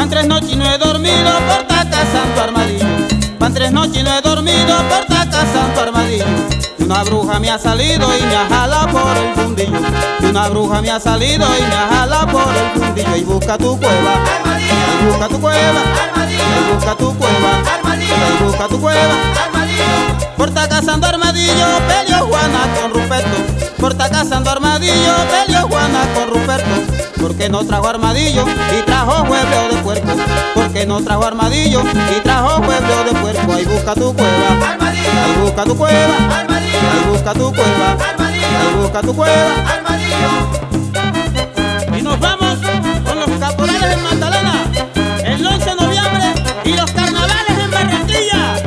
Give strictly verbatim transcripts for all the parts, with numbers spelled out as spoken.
Van tres noches y no he dormido por estar cazando armadillo. Van tres noches y no he dormido por estar cazando armadillo. Y una bruja me ha salido y me ha jalado por el fundillo. Y una bruja me ha salido y me ha jalado por el fundillo. Y busca tu cueva, Armadillo. y busca tu cueva, Armadillo. y busca tu cueva, Armadillo. y busca tu cueva. Armadillo. Por estar cazando armadillo peleó Juana con Ruperto. Por estar cazando armadillo peleó Juana con Ruperto. Porque no trajo armadillo y trajo huevo de puerco. Porque no trajo armadillo y trajo huevo de puerco. Ahí busca tu cueva, Armadillo. ahí busca tu cueva, Armadillo. ahí busca tu cueva, Armadillo. ahí busca tu cueva. Armadillo. Y nos vamos con los caporales en Magdalena el once de noviembre y los carnavales en Barranquilla.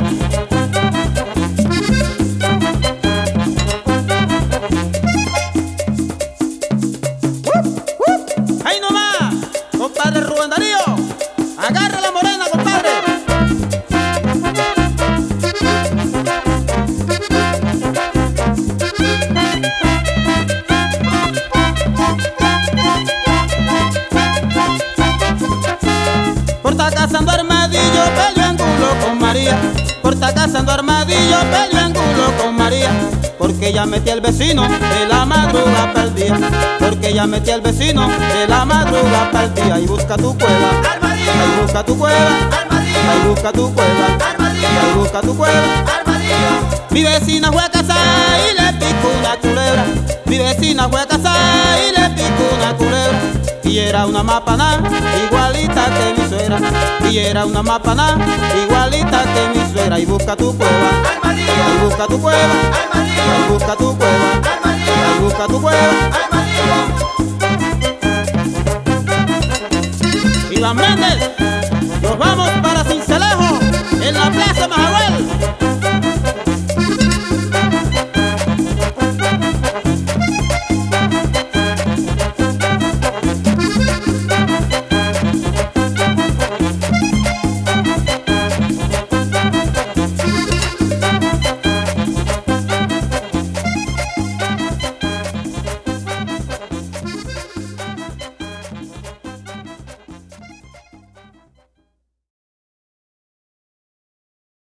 ¡Ahí nomás! Compadre Rubén Darío, agarra la morena, compadre. Por estar cazando armadillo peleó angulo con María. Por estar cazando armadillo peleó angulo con María. Porque ya metí al vecino de la madruga perdida. Porque ya metí al vecino de la madruga perdida. Y busca tu cueva, Armadillo. ahí busca tu cueva, Armadillo. ahí busca tu cueva, Armadillo. ahí busca tu cueva. Armadillo. Mi vecina fue a casar y le picó una culebra. Mi vecina fue a casar y le picó una culebra. Y era una mapaná igualita que mi suegra. Y era una mapaná igualita que mi suegra. Y busca tu cueva, Armadillo. ahí busca tu cueva, Armadillo. ahí busca tu cueva, Armadillo. ahí busca tu cueva. Armadillo. Iván Méndez.